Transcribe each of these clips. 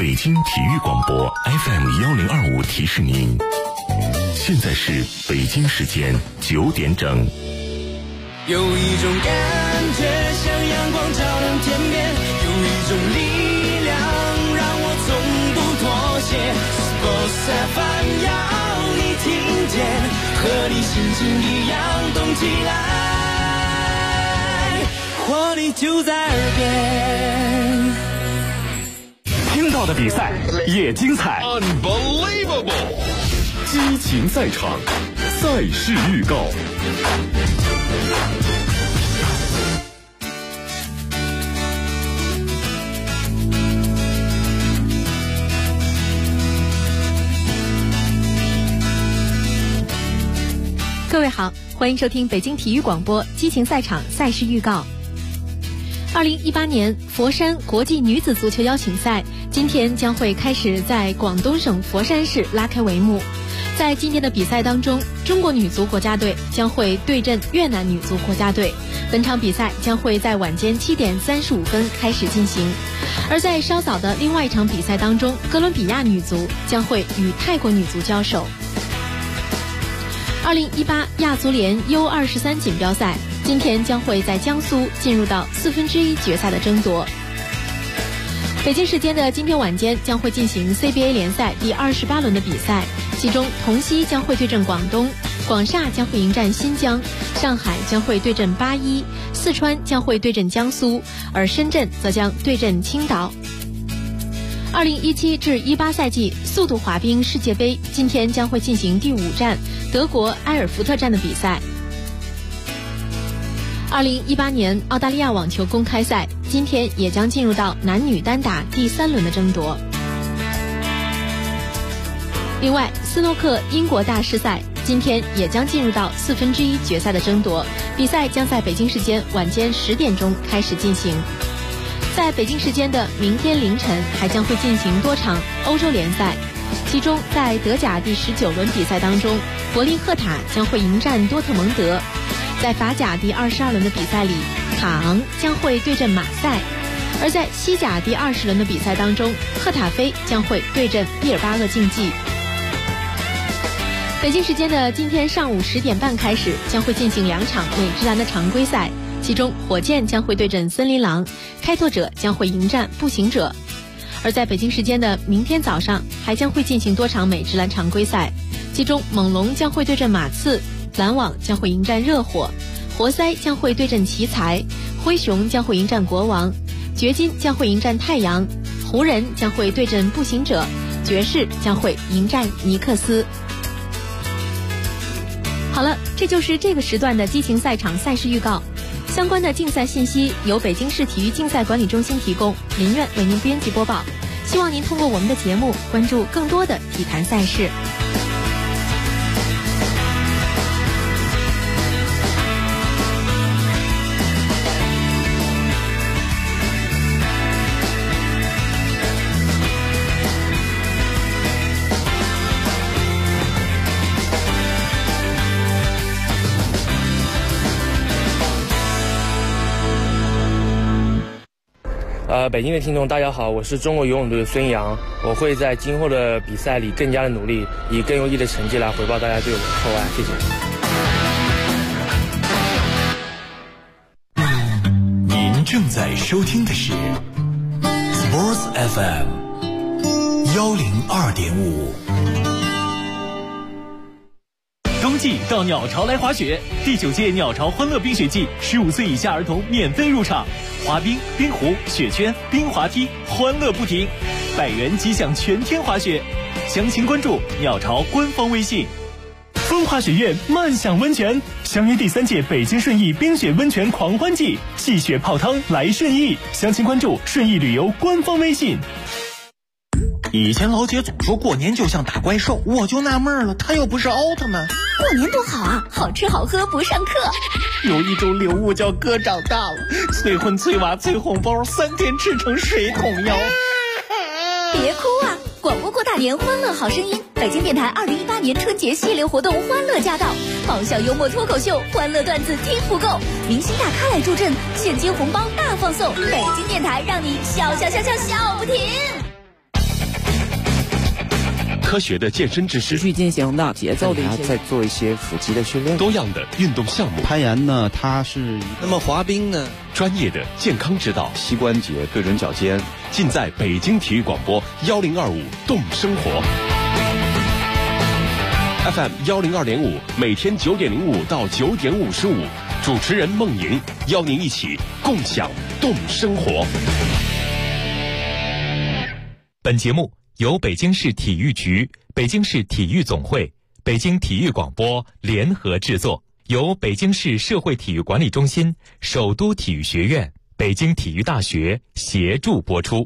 北京体育广播 FM1025提示您，现在是北京时间9点整。 有一种感觉像阳光照亮天边，有一种力量让我从不妥协。Sports FM 要你听见，和你心情一样动起来，活力就在耳边。 听到的比赛也精彩 Unbelievable 激情赛场，赛事预告。 各位好，欢迎收听北京体育广播激情赛场赛事预告。2018年佛山国际女子足球邀请赛今天将会开始在广东省佛山市拉开帷幕。在今天的比赛当中，中国女足国家队将会对阵越南女足国家队。本场比赛将会在晚间7点35分开始进行。而在稍早的另外一场比赛当中，哥伦比亚女足将会与泰国女足交手。2018亚足联 U23 锦标赛今天将会在江苏进入到1/4决赛的争夺。北京时间的今天晚间将会进行 CBA 联赛第28轮的比赛，其中同曦将会对阵广东，广厦将会迎战新疆，上海将会对阵八一，四川将会对阵江苏，而深圳则将对阵青岛。2017至18赛季速度滑冰世界杯今天将会进行第5站德国埃尔福特站的比赛。2018年澳大利亚网球公开赛今天也将进入到男女单打第3轮的争夺。另外，斯诺克英国大师赛今天也将进入到1/4决赛的争夺，比赛将在北京时间晚间10点钟开始进行。在北京时间的明天凌晨还将会进行多场欧洲联赛，其中在德甲第19轮比赛当中，柏林赫塔将会迎战多特蒙德。在法甲第22轮的比赛里，卡昂将会对阵马赛。而在西甲第20轮的比赛当中，赫塔菲将会对阵毕尔巴鄂竞技。北京时间的今天上午10点半开始将会进行2场美职篮的常规赛，其中火箭将会对阵森林狼，开拓者将会迎战步行者。而在北京时间的明天早上还将会进行多场美职篮常规赛，其中猛龙将会对阵马刺，篮网将会迎战热火，活塞将会对阵奇才，灰熊将会迎战国王，掘金将会迎战太阳，湖人将会对阵步行者，爵士将会迎战尼克斯。好了，这就是这个时段的激情赛场赛事预告。相关的竞赛信息由北京市体育竞赛管理中心提供，林苑为您编辑播报。希望您通过我们的节目关注更多的体坛赛事。 北京的听众大家好，我是中国游泳队的孙杨，我会在今后的比赛里更加的努力，以更优异的成绩来回报大家对我的厚爱，谢谢。您正在收听的是 Sports FM 102.5。 冬季到鸟巢来滑雪，第9届鸟巢欢乐冰雪季，15岁以下儿童免费入场，滑冰、冰壶、雪圈、冰滑梯，欢乐不停，100元即享全天滑雪。详情关注鸟巢官方微信。风华雪苑慢享温泉，相约第3届北京顺义冰雪温泉狂欢季，戏雪泡汤来顺义。详情关注顺义旅游官方微信。 以前老姐总说过年就像打怪兽，我就纳闷了，她又不是奥特曼。 过年多好啊，好吃好喝不上课。 有一种礼物叫哥长大了，催婚催娃催红包，3天吃成水桶腰。 别哭啊，广播过大年，欢乐好声音。北京电台2018年春节系列活动欢乐驾到，爆笑幽默脱口秀，欢乐段子听不够，明星大咖来助阵，现金红包大放送。北京电台让你笑笑笑笑笑不停。 科学的健身知识， 持续进行的节奏的一些， 再做一些腹肌的训练， 多样的运动项目。 攀岩呢，它是那么滑冰呢？ 专业的健康指导， 膝关节对准脚尖， 尽在北京体育广播1025动生活。FM 102.5，每天9点05到9点55，主持人孟莹邀您一起共享动生活。 本节目由北京市体育局、北京市体育总会、北京体育广播联合制作，由北京市社会体育管理中心、首都体育学院、北京体育大学协助播出。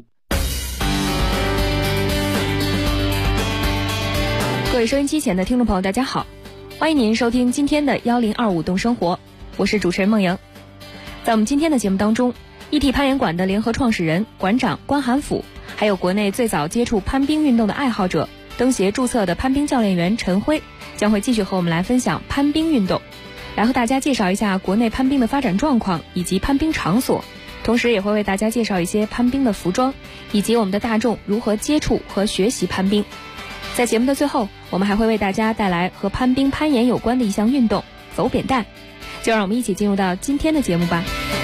各位收音机前的听众朋友，大家好，欢迎您收听今天的1025动生活，我是主持人孟莹。在我们今天的节目当中，一体攀岩馆的联合创始人、馆长关寒甫，还有国内最早接触攀冰运动的爱好者、登协注册的攀冰教练员陈辉，将会继续和我们来分享攀冰运动，来和大家介绍一下国内攀冰的发展状况以及攀冰场所，同时也会为大家介绍一些攀冰的服装，以及我们的大众如何接触和学习攀冰。在节目的最后，我们还会为大家带来和攀冰攀岩有关的一项运动——走扁担。就让我们一起进入到今天的节目吧。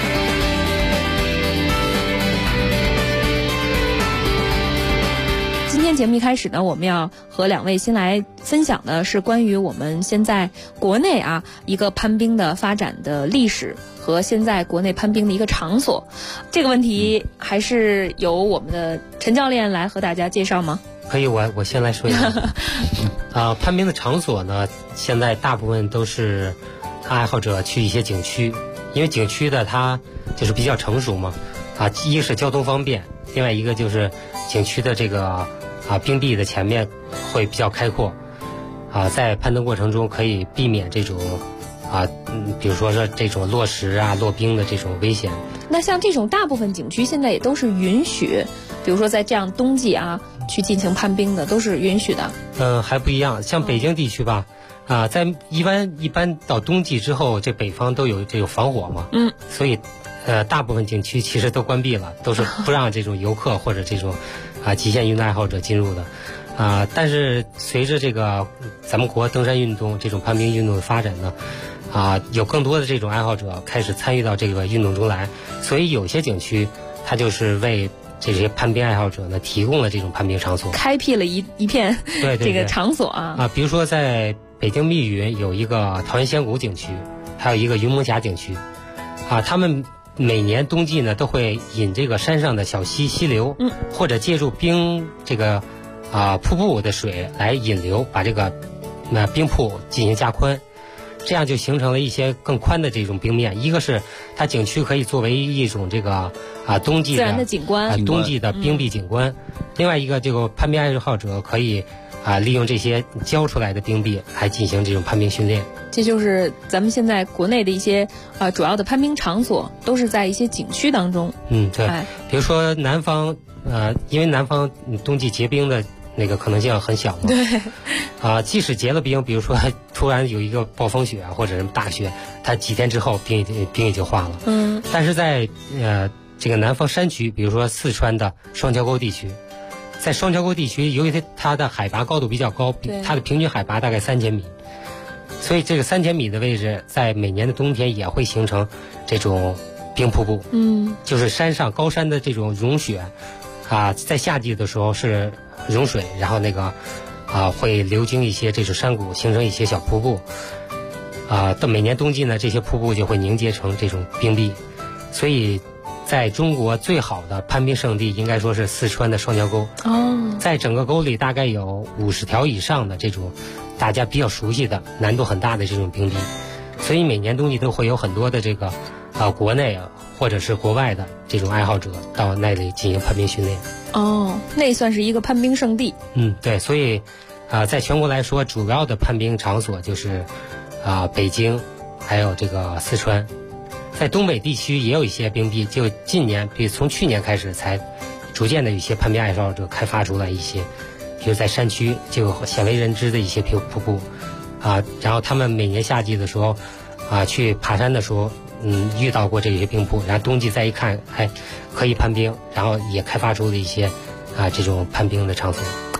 今天节目一开始呢，我们要和两位先来分享的是关于我们现在国内一个攀冰的发展的历史和现在国内攀冰的一个场所。这个问题还是由我们的陈教练来和大家介绍吗？ 可以，我先来说一下。攀冰的场所呢，现在大部分都是爱好者去一些景区，因为景区的它就是比较成熟嘛，一是交通方便，另外一个就是景区的这个冰壁的前面会比较开阔，在攀登过程中可以避免这种比如说这种落石落冰的这种危险。 那像这种大部分景区现在也都是允许，比如说在这样冬季去进行攀冰的，都是允许的。 还不一样，像北京地区吧，在一般到冬季之后，这北方都有这种防火嘛，所以大部分景区其实都关闭了，都是不让这种游客或者这种极限运动爱好者进入的。但是随着这个咱们国登山运动这种攀冰运动的发展呢，有更多的这种爱好者开始参与到这个运动中来，所以有些景区它就是为这些攀冰爱好者呢提供了这种攀冰场所，开辟了一片这个场所比如说在北京密云有一个桃源仙谷景区，还有一个云梦峡景区，他们每年冬季呢都会引这个山上的小溪流，或者借助冰这个瀑布的水来引流，把这个冰瀑进行加宽，这样就形成了一些更宽的这种冰面。一个是它景区可以作为一种这个冬季的自然的景观， 冬季的冰壁景观。另外一个这个攀冰爱好者可以利用这些浇出来的冰壁来进行这种攀冰训练。 这就是咱们现在国内的一些主要的攀冰场所，都是在一些景区当中。 对，比如说南方因为南方冬季结冰的那个可能性很小嘛。 对。 即使结了冰，比如说突然有一个暴风雪或者是大雪，它几天之后冰已经化了。但是在这个南方山区，比如说四川的双桥沟地区，在双桥沟地区，由于它的海拔高度比较高，它的平均海拔大概3000米，所以这个3000米的位置，在每年的冬天也会形成这种冰瀑布。就是山上高山的这种融雪在夏季的时候是融水，然后那个会流经一些这种山谷，形成一些小瀑布。到每年冬季呢，这些瀑布就会凝结成这种冰壁。所以在中国最好的攀冰圣地应该说是四川的双桥沟。在整个沟里大概有50条以上的这种大家比较熟悉的难度很大的这种冰壁，所以每年冬季都会有很多的这个国内或者是国外的这种爱好者到那里进行攀冰训练。 那算是一个攀冰圣地。 对，所以在全国来说，主要的攀冰场所就是北京，还有这个四川。在东北地区也有一些冰壁，就近年，比如从去年开始才逐渐的有一些攀冰爱好者开发出来一些，比如在山区就鲜为人知的一些瀑布然后他们每年夏季的时候去爬山的时候遇到过这些冰瀑，然后冬季再一看可以攀冰，然后也开发出了一些这种攀冰的场所。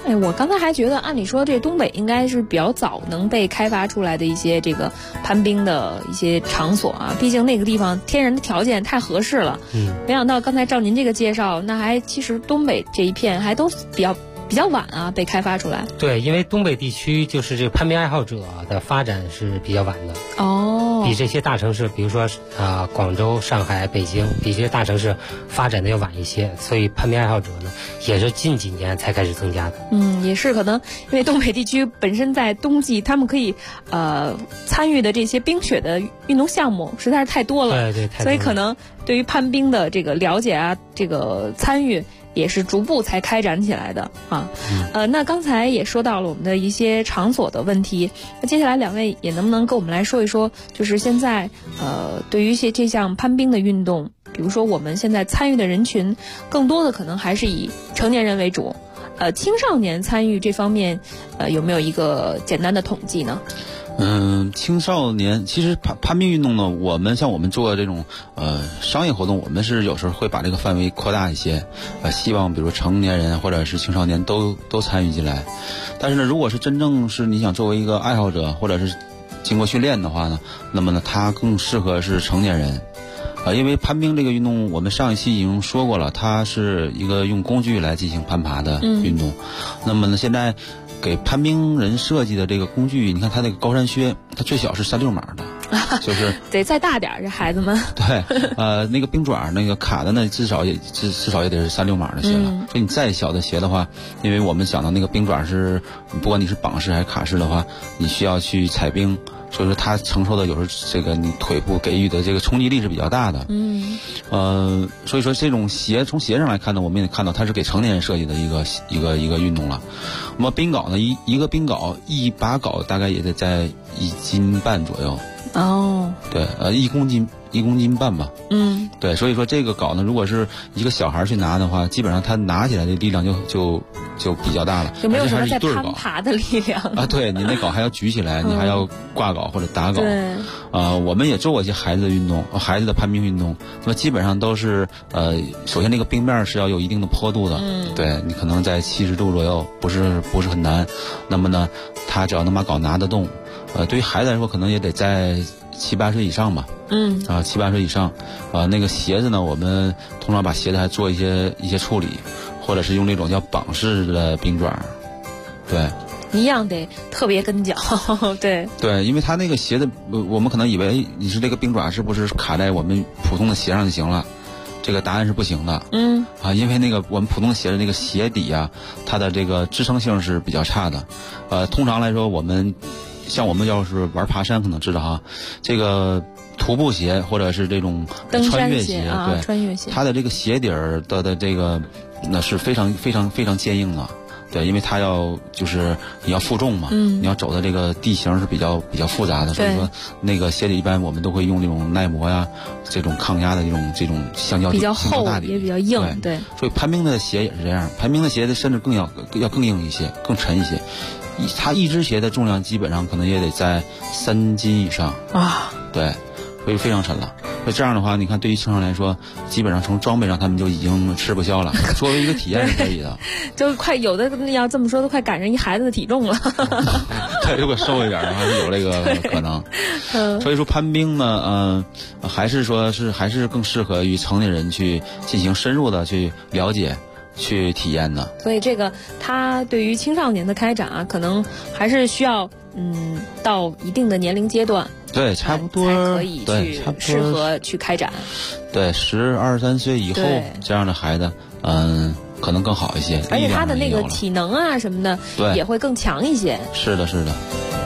哎，我刚才还觉得，按理说这东北应该是比较早能被开发出来的一些这个攀冰的一些场所啊，毕竟那个地方天然的条件太合适了。没想到刚才照您这个介绍，那其实东北这一片还都比较晚啊被开发出来。 对，因为东北地区就是这个攀冰爱好者的发展是比较晚的。比这些大城市，比如说广州、上海、北京，比这些大城市发展的要晚一些，所以攀冰爱好者呢也是近几年才开始增加的。 也是可能因为东北地区本身在冬季他们可以参与的这些冰雪的运动项目实在是太多了， 对， 所以可能对于攀冰的这个了解啊，这个参与也是逐步才开展起来的啊。那刚才也说到了我们的一些场所的问题，那接下来两位也能不能跟我们来说一说，就是现在对于一些这项攀冰的运动，比如说我们现在参与的人群更多的可能还是以成年人为主，青少年参与这方面有没有一个简单的统计呢？ 青少年其实攀冰运动呢，我们做这种商业活动，我们是有时候会把这个范围扩大一些，希望比如成年人或者是青少年都参与进来。但是呢，如果是真正是你想作为一个爱好者或者是经过训练的话呢，那么呢它更适合是成年人。因为攀冰这个运动，我们上一期已经说过了，它是一个用工具来进行攀爬的运动。那么呢，现在给攀冰人设计的这个工具，你看它那个高山靴，它最小是36码的，就是得再大点这孩子们。 对，那个冰爪那个卡的呢，至少也得是36码的鞋了。所以你再小的鞋的话，因为我们讲到那个冰爪是，不管你是绑式还是卡式的话，你需要去踩冰。所以说它承受的有时候这个你腿部给予的这个冲击力是比较大的。所以说这种鞋从鞋上来看呢，我们也看到它是给成年人设计的一个运动了。那么冰镐呢，一个冰镐一把镐大概也得在1斤半左右。对，1公斤半吧。对，所以说这个镐呢，如果是一个小孩去拿的话，基本上他拿起来的力量就比较大了， 就没有什么在攀爬的力量啊。对，你那镐还要举起来，你还要挂镐或者打镐。 对， 我们也做过一些孩子的运动，孩子的攀冰运动，那么基本上都是首先那个冰面是要有一定的坡度的，对，你可能在70度左右，不是很难。那么呢，他只要能把镐拿得动，对于孩子来说，可能也得在7、8岁以上吧。7、8岁以上。那个鞋子呢，我们通常把鞋子还做一些处理，或者是用那种叫绑式的冰爪。对， 一样得特别跟脚。对， 因为它那个鞋子，我们可能以为你是这个冰爪是不是卡在我们普通的鞋上就行了？这个答案是不行的。因为那个我们普通的鞋的那个鞋底啊，它的这个支撑性是比较差的。通常来说，我们要是玩爬山，可能知道哈，这个徒步鞋或者是这种穿越鞋，对， 穿越鞋， 它的这个鞋底儿的这个那是非常非常非常坚硬的。对，因为它就是你要负重嘛，你要走的这个地形是比较复杂的，所以说那个鞋底一般我们都会用这种耐磨呀，这种抗压的这种橡胶底， 比较厚也比较硬。对， 所以攀冰的鞋也是这样，攀冰的鞋子甚至更硬一些，更沉一些。它一只鞋的重量基本上可能也得在3斤以上啊。 对，所以非常沉了。所以这样的话，你看对于青少年来说，基本上从装备上他们就已经吃不消了。作为一个体验是可以的， 就快有的要这么说，都快赶上一孩子的体重了。 对，如果瘦一点的话，是有这个可能。所以说攀冰呢，还是更适合于成年人去进行深入的去了解、去体验的。 所以这个它对于青少年的开展啊，可能还是需要到一定的年龄阶段。 对，差不多才可以去适合去开展。 对，10、23岁以后这样的孩子，可能更好一些。 而且他的那个体能啊什么的，也会更强一些。 是的，是的。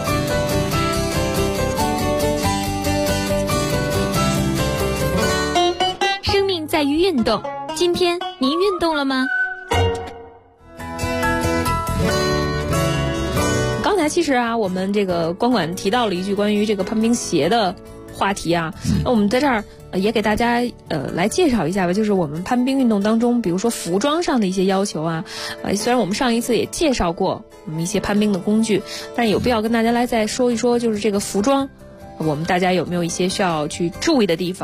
生命在于运动，今天您运动了吗？ 刚才其实啊，我们这个光管提到了一句关于这个攀冰鞋的话题啊，那我们在这儿也给大家来介绍一下吧，就是我们攀冰运动当中，比如说服装上的一些要求啊，虽然我们上一次也介绍过我们一些攀冰的工具，但是有必要跟大家来再说一说，就是这个服装，我们大家有没有一些需要去注意的地方？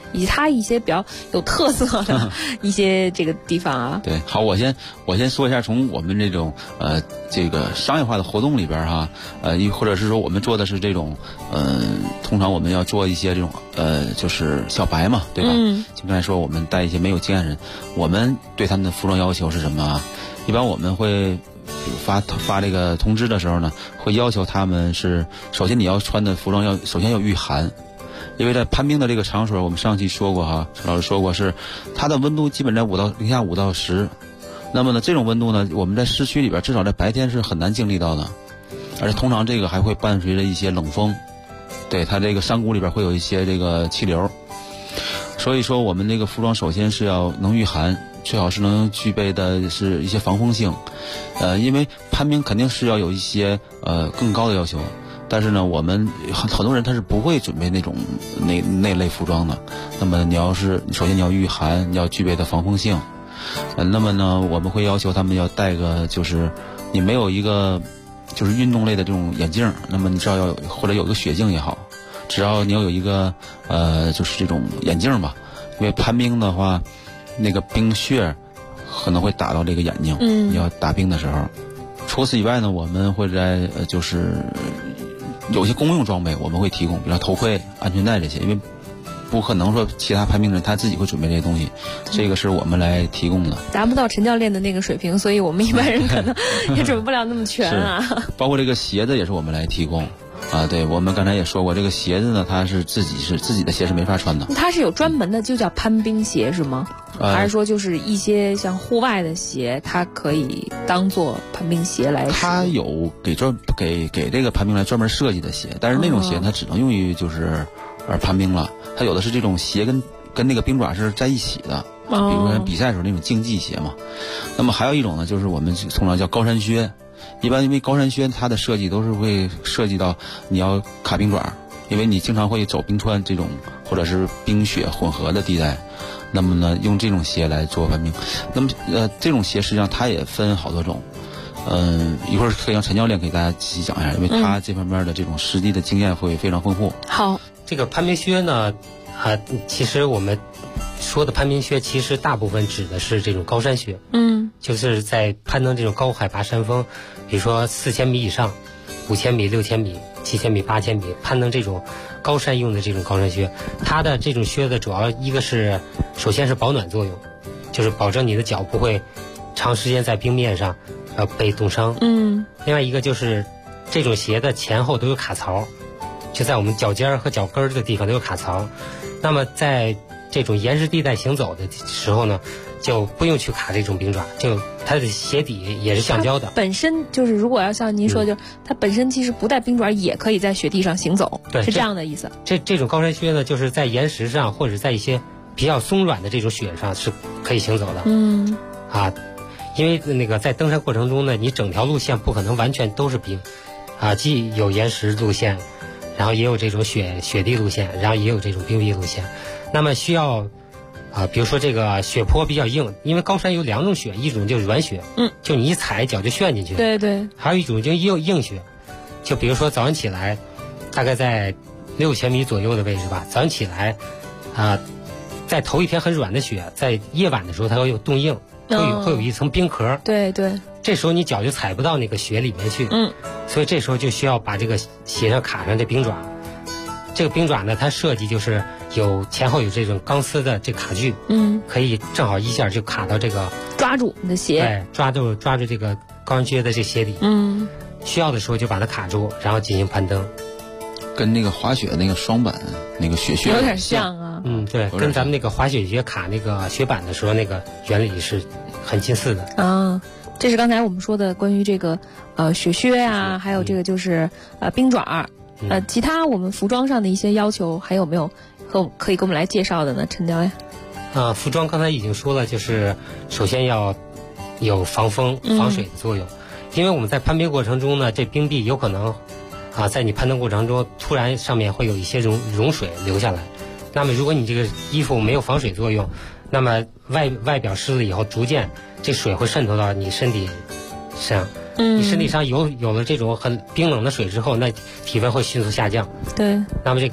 以及它一些比较有特色的一些这个地方啊。 对，好，我先说一下，从我们这种这个商业化的活动里边哈，或者是说我们做的是这种通常我们要做一些这种就是小白嘛，对吧？就刚才说我们带一些没有经验人，我们对他们的服装要求是什么啊？一般我们会发这个通知的时候呢，会要求他们是首先你要穿的服装首先要御寒。因为在攀冰的这个场所，我们上期说过哈，陈老师说过是它的温度基本在零下5到10，那么呢这种温度呢，我们在市区里边至少在白天是很难经历到的，而且通常这个还会伴随着一些冷风，对，它这个山谷里边会有一些这个气流，所以说我们这个服装首先是要能御寒，最好是能具备的是一些防风性，因为攀冰肯定是要有一些更高的要求。但是呢，我们很多人他是不会准备那种那类服装的。那么首先你要御寒，你要具备的防风性。那么呢，我们会要求他们要戴个就是你没有一个就是运动类的这种眼镜，那么你至少要或者有个雪镜也好，只要你要有一个就是这种眼镜吧，因为攀冰的话，那个冰屑可能会打到这个眼睛。你要打冰的时候。除此以外呢，我们会在就是有些公用装备我们会提供，比如头盔、安全带这些，因为不可能说其他攀冰人他自己会准备这些东西，这个是我们来提供的。 达不到陈教练的那个水平，所以我们一般人可能也准备不了那么全啊。 包括这个鞋子也是我们来提供。对，我们刚才也说过，这个鞋子呢，它是自己的鞋是没法穿的。 它是有专门的，就叫攀冰鞋是吗？还是说就是一些像户外的鞋，它可以当做攀冰鞋来使用？ 它有给这个攀冰来专门设计的鞋，但是那种鞋它只能用于就是攀冰了。它有的是这种鞋跟那个冰爪是在一起的，比如说比赛的时候那种竞技鞋嘛。那么还有一种呢，就是我们通常叫高山靴。一般因为高山靴它的设计都是会涉及到你要卡冰爪，因为你经常会走冰川这种或者是冰雪混合的地带，那么呢用这种鞋来做攀冰。那么这种鞋实际上它也分好多种，一会儿可以让陈教练给大家仔细讲一下，因为他这方面的这种实际的经验会非常丰富。 好， 这个攀冰靴呢，其实我们说的攀冰靴，其实大部分指的是这种高山靴。就是在攀登这种高海拔山峰，比如说4000米以上、5000米、6000米、7000米、8000米，攀登这种高山用的这种高山靴，它的这种靴子主要一个是，首先是保暖作用，就是保证你的脚不会长时间在冰面上被冻伤。另外一个就是这种鞋的前后都有卡槽，就在我们脚尖和脚跟的地方都有卡槽。那么在这种岩石地带行走的时候呢，就不用去卡这种冰爪，就它的鞋底也是橡胶的。 本身就是如果要像您说，就是它本身其实不带冰爪也可以在雪地上行走， 对， 是这样的意思。 这种高山靴呢，就是在岩石上或者在一些比较松软的这种雪上是可以行走的。因为那个在登山过程中呢，你整条路线不可能完全都是冰，既有岩石路线，然后也有这种雪地路线，然后也有这种冰壁路线。那么需要比如说这个雪坡比较硬，因为高山有2种雪，一种就是软雪，就你一踩脚就陷进去。 对对。 还有一种就硬雪，就比如说早上起来，大概在6000米左右的位置吧，早上起来在头一天很软的雪，在夜晚的时候它会有冻硬，会有一层冰壳。 对对。 这时候你脚就踩不到那个雪里面去。所以这时候就需要把这个鞋上卡上这冰爪。这个冰爪呢，它设计就是前后有这种钢丝的这卡具，可以正好一下就卡到这个抓住你的鞋， 对，抓住这个高山靴的这鞋底，需要的时候就把它卡住，然后进行攀登。 跟那个滑雪那个双板那个雪靴有点像啊。 对，跟咱们那个滑雪靴卡那个雪板的时候那个原理是很近似的。 这是刚才我们说的关于这个雪靴啊，还有这个就是冰爪。其他我们服装上的一些要求还有没有可以给我们来介绍的呢，陈教练？ 服装刚才已经说了，就是首先要有防风防水的作用，因为我们在攀冰过程中呢，这冰壁有可能在你攀登过程中突然上面会有一些溶水流下来，那么如果你这个衣服没有防水作用，那么外表湿了以后，逐渐这水会渗透到你身体上。你身体上有了这种很冰冷的水之后，那体温会迅速下降。 对。 那么这个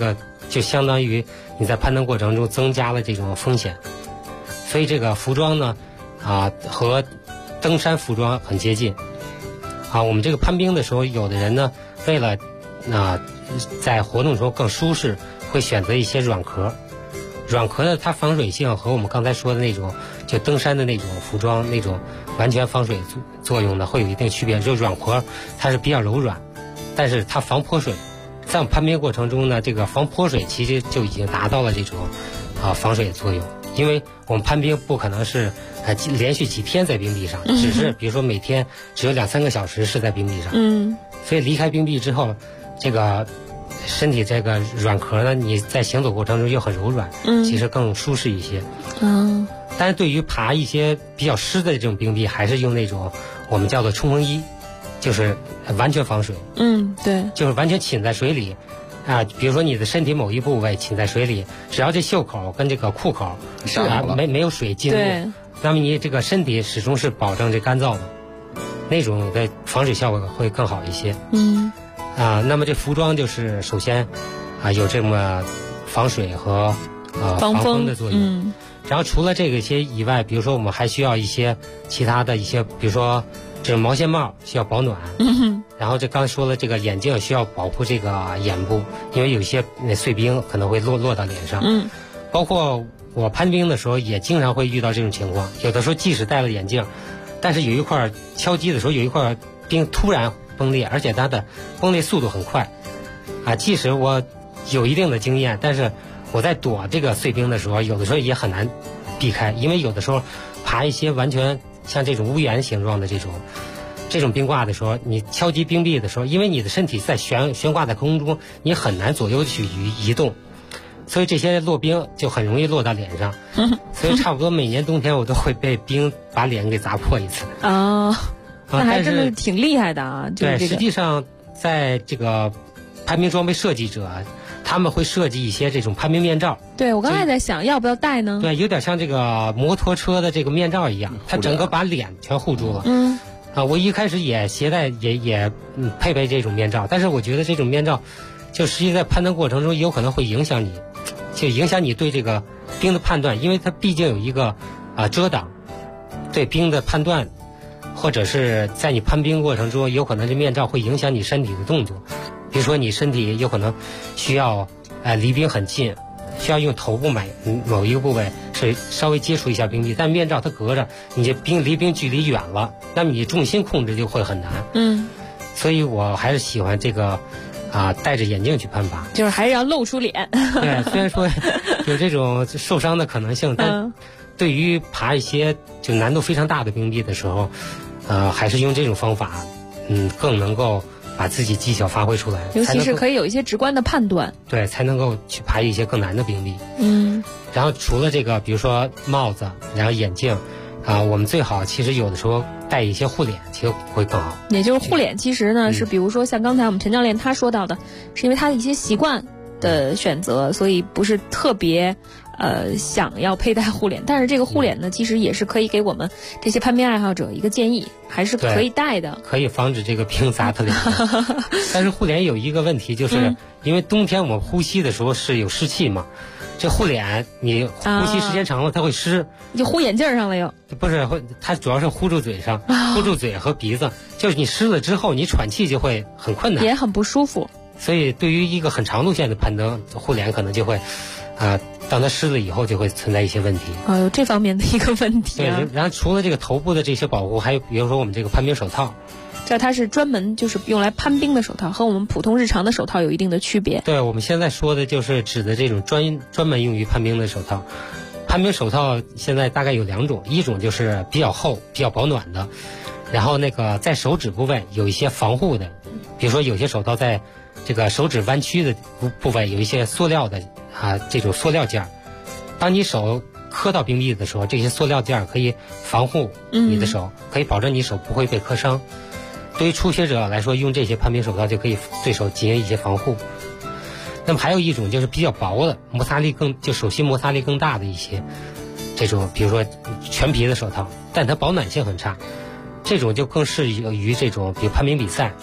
就相当于你在攀登过程中增加了这种风险。所以这个服装呢，和登山服装很接近。我们这个攀冰的时候，有的人呢，为了在活动中更舒适，会选择一些软壳。软壳呢，它防水性和我们刚才说的那种就登山的那种服装那种完全防水作用呢，会有一定区别。就软壳它是比较柔软，但是它防泼水。在我们攀冰过程中呢，这个防泼水其实就已经达到了这种防水作用。因为我们攀冰不可能是连续几天在冰壁上，只是比如说每天只有2-3个小时是在冰壁上。所以离开冰壁之后，这个身体这个软壳呢，你在行走过程中又很柔软，其实更舒适一些。但是对于爬一些比较湿的这种冰壁，还是用那种我们叫做冲锋衣，就是完全防水。 对， 就是完全浸在水里。比如说你的身体某一部位浸在水里，只要这袖口跟这个裤口没有水进入，那么你这个身体始终是保证这干燥的，那种的防水效果会更好一些。那么这服装就是首先有这么防水和防风的作用。然后除了这个些以外，比如说我们还需要一些其他的一些，比如说这种毛线帽需要保暖。然后这刚才说了，这个眼镜需要保护这个眼部，因为有些碎冰可能会落到脸上。包括我攀冰的时候也经常会遇到这种情况，有的时候即使戴了眼镜，但是有一块敲击的时候有一块冰突然崩裂，而且它的崩裂速度很快。即使我有一定的经验，但是我在躲这个碎冰的时候，有的时候也很难避开，因为有的时候爬一些完全像这种屋檐形状的这种冰挂的时候，你敲击冰壁的时候，因为你的身体在悬挂在空中，你很难左右去移动，所以这些落冰就很容易落到脸上。所以差不多每年冬天我都会被冰把脸给砸破一次。 那还真的是挺厉害的啊！ 对，实际上在这个攀冰装备设计者，他们会设计一些这种攀冰面罩。 对，我刚才在想要不要戴呢？ 对，有点像这个摩托车的这个面罩一样，它整个把脸全护住了。我一开始也携带也配备这种面罩，但是我觉得这种面罩就实际在攀登过程中有可能会影响你，就影响你对这个冰的判断，因为它毕竟有一个遮挡对冰的判断，或者是在你攀冰过程中有可能这面罩会影响你身体的动作。比如说你身体有可能需要离冰很近，需要用头部某一个部位是稍微接触一下冰壁，但面罩它隔着，你这离冰距离远了，那么你重心控制就会很难。所以我还是喜欢这个戴着眼镜去攀爬， 就是还是要露出脸。 对，虽然说有这种受伤的可能性，但对于爬一些就难度非常大的冰壁的时候，还是用这种方法，更能够把自己技巧发挥出来， 尤其是可以有一些直观的判断。 对，才能够去爬一些更难的冰壁。然后除了这个，比如说帽子，然后眼镜，我们最好其实有的时候戴一些护脸，其实会更好。 也就是护脸，其实呢是比如说像刚才我们陈教练他说到的，是因为他的一些习惯的选择，所以不是特别想要佩戴护脸，但是这个护脸呢，其实也是可以给我们这些攀冰爱好者一个建议，还是可以戴的， 可以防止这个冰砸他脸。但是护脸有一个问题，就是因为冬天我们呼吸的时候是有湿气嘛，这护脸你呼吸时间长了它会湿， 就呼眼镜上了又。 不是，它主要是呼住嘴上，呼住嘴和鼻子，就是你湿了之后，你喘气就会很困难， 也很不舒服。 所以对于一个很长路线的攀登，护脸可能就会当它湿了以后就会存在一些问题。 有这方面的一个问题。 对，然后除了这个头部的这些保护，还有比如说我们这个攀冰手套， 这它是专门就是用来攀冰的手套，和我们普通日常的手套有一定的区别。 对，我们现在说的就是指的这种专门用于攀冰的手套。攀冰手套现在大概有2种，一种就是比较厚、比较保暖的，然后那个在手指部位有一些防护的，比如说有些手套在这个手指弯曲的部位有一些塑料的这种塑料件儿，当你手磕到冰壁的时候，这些塑料件儿可以防护你的手，可以保证你手不会被磕伤。对于初学者来说，用这些攀冰手套就可以对手进行一些防护。那么还有一种就是比较薄的，手心摩擦力更大的一些这种，比如说全皮的手套，但它保暖性很差，这种就更适于这种比如攀冰比赛，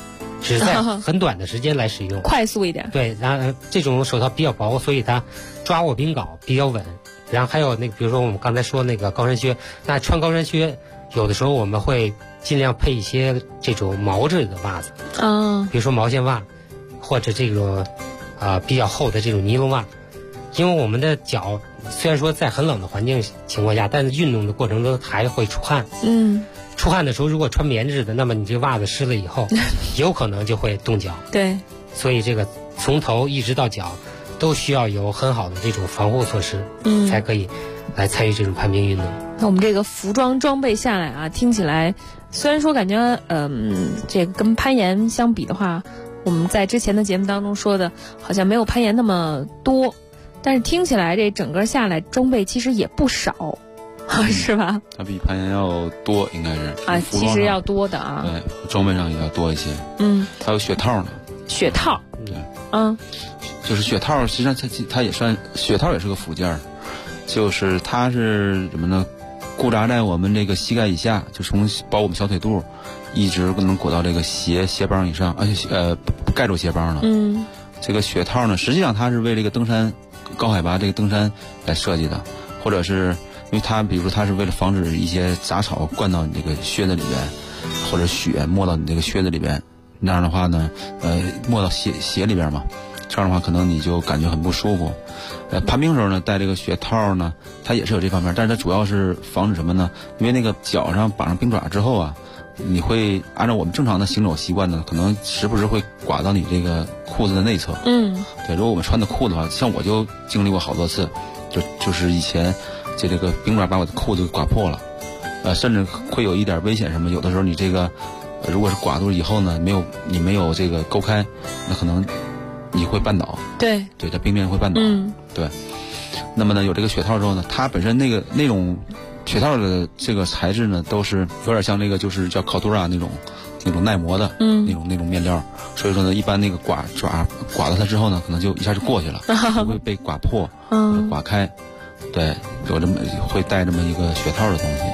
只是在很短的时间来使用， 快速一点。 对，然后这种手套比较薄，所以它抓握冰镐比较稳。然后还有那个，比如说我们刚才说那个高山靴，那穿高山靴有的时候我们会尽量配一些这种毛质的袜子，比如说毛线袜，或者这种比较厚的这种尼龙袜，因为我们的脚虽然说在很冷的环境情况下，但是运动的过程中还会出汗。出汗的时候如果穿棉质的，那么你这袜子湿了以后，有可能就会冻脚。 对， 所以这个从头一直到脚都需要有很好的这种防护措施，才可以来参与这种攀冰运动。 那我们这个服装装备下来啊，听起来虽然说感觉这个跟攀岩相比的话，我们在之前的节目当中说的好像没有攀岩那么多，但是听起来这整个下来装备其实也不少，是吧？ 它比攀岩要多，应该是啊，其实要多的啊。 对，装备上也要多一些。还有雪套呢。 雪套。 对。 就是雪套，实际上它也算雪套，也是个附件，就是它是什么呢？固扎在我们这个膝盖以下，就从包我们小腿肚，一直能裹到这个鞋帮以上，而且盖住鞋帮了。这个雪套呢，实际上它是为这个登山高海拔这个登山来设计的，或者是因为它比如说它是为了防止一些杂草灌到你这个靴子里边，或者雪没到你这个靴子里边，那样的话呢，没到鞋里边嘛。这样的话可能你就感觉很不舒服。攀冰的时候呢，戴这个雪套呢，它也是有这方面，但是它主要是防止什么呢？因为那个脚上绑上冰爪之后啊，你会按照我们正常的行走习惯呢，可能时不时会刮到你这个裤子的内侧。对，如果我们穿的裤子的话，像我就经历过好多次，就是以前这个冰爪把我的裤子刮破了，甚至会有一点危险什么。有的时候你这个如果是刮住以后呢，你没有这个勾开，那可能你会绊倒。对，它冰面会绊倒。对。那么呢，有这个雪套之后呢，它本身那种雪套的这个材质呢，都是有点像那个就是叫考图拉那种耐磨的那种面料。所以说呢，一般那个刮到它之后呢，可能就一下就过去了，不会被刮破、刮开。对，有这么会带这么一个雪套的东西。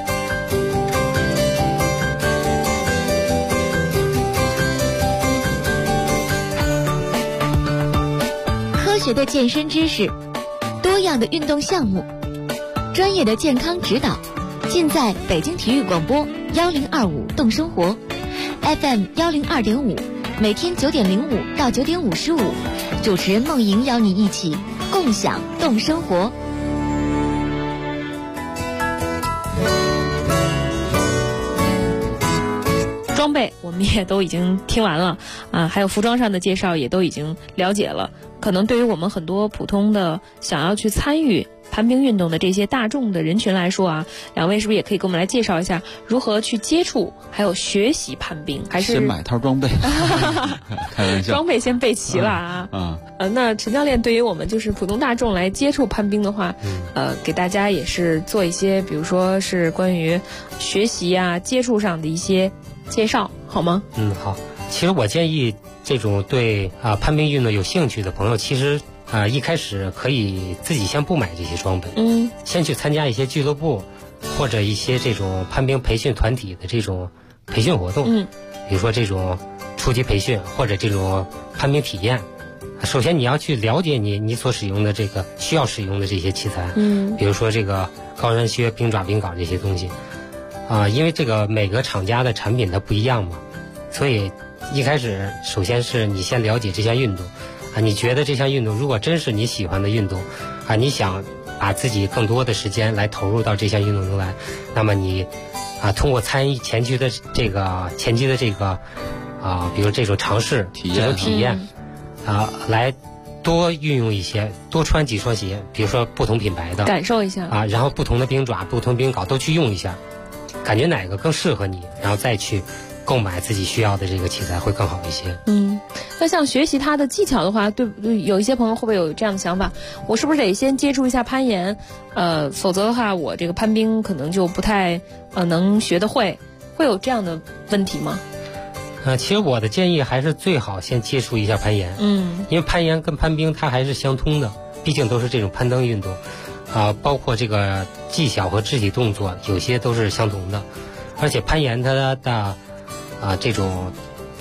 科学的健身知识，多样的运动项目，专业的健康指导，尽在北京体育广播1025动生活 FM 102.5，每天9点05到9点55，主持人梦莹邀你一起共享动生活。 装备我们也都已经听完了啊，还有服装上的介绍也都已经了解了。可能对于我们很多普通的想要去参与攀冰运动的这些大众的人群来说啊，两位是不是也可以给我们来介绍一下如何去接触还有学习攀冰？还是先买套装备？开玩笑， 装备先备齐了啊。那陈教练对于我们就是普通大众来接触攀冰的话，给大家也是做一些，比如说是关于学习啊、接触上的一些介绍，好吗？ 好。其实我建议这种对攀冰运动有兴趣的朋友，其实一开始可以自己先不买这些装备，先去参加一些俱乐部或者一些这种攀冰培训团体的这种培训活动，比如说这种初级培训或者这种攀冰体验。首先你要去了解你所使用的这个需要使用的这些器材，比如说这个高山靴、冰爪、冰镐这些东西，因为这个每个厂家的产品它不一样嘛，所以一开始首先是你先了解这项运动你觉得这项运动如果真是你喜欢的运动你想把自己更多的时间来投入到这项运动中来，那么你通过参与前期的这个比如这种尝试这种体验来多运用一些，多穿几双鞋，比如说不同品牌的， 感受一下然后不同的冰爪、不同冰镐都去用一下，感觉哪个更适合你，然后再去购买自己需要的这个器材会更好一些。 那像学习它的技巧的话，对，有一些朋友会不会有这样的想法？我是不是得先接触一下攀岩？否则的话，我这个攀冰可能就不太能学得会，会有这样的问题吗？ 其实我的建议还是最好先接触一下攀岩，因为攀岩跟攀冰它还是相通的，毕竟都是这种攀登运动，包括这个技巧和肢体动作有些都是相同的，而且攀岩它的这种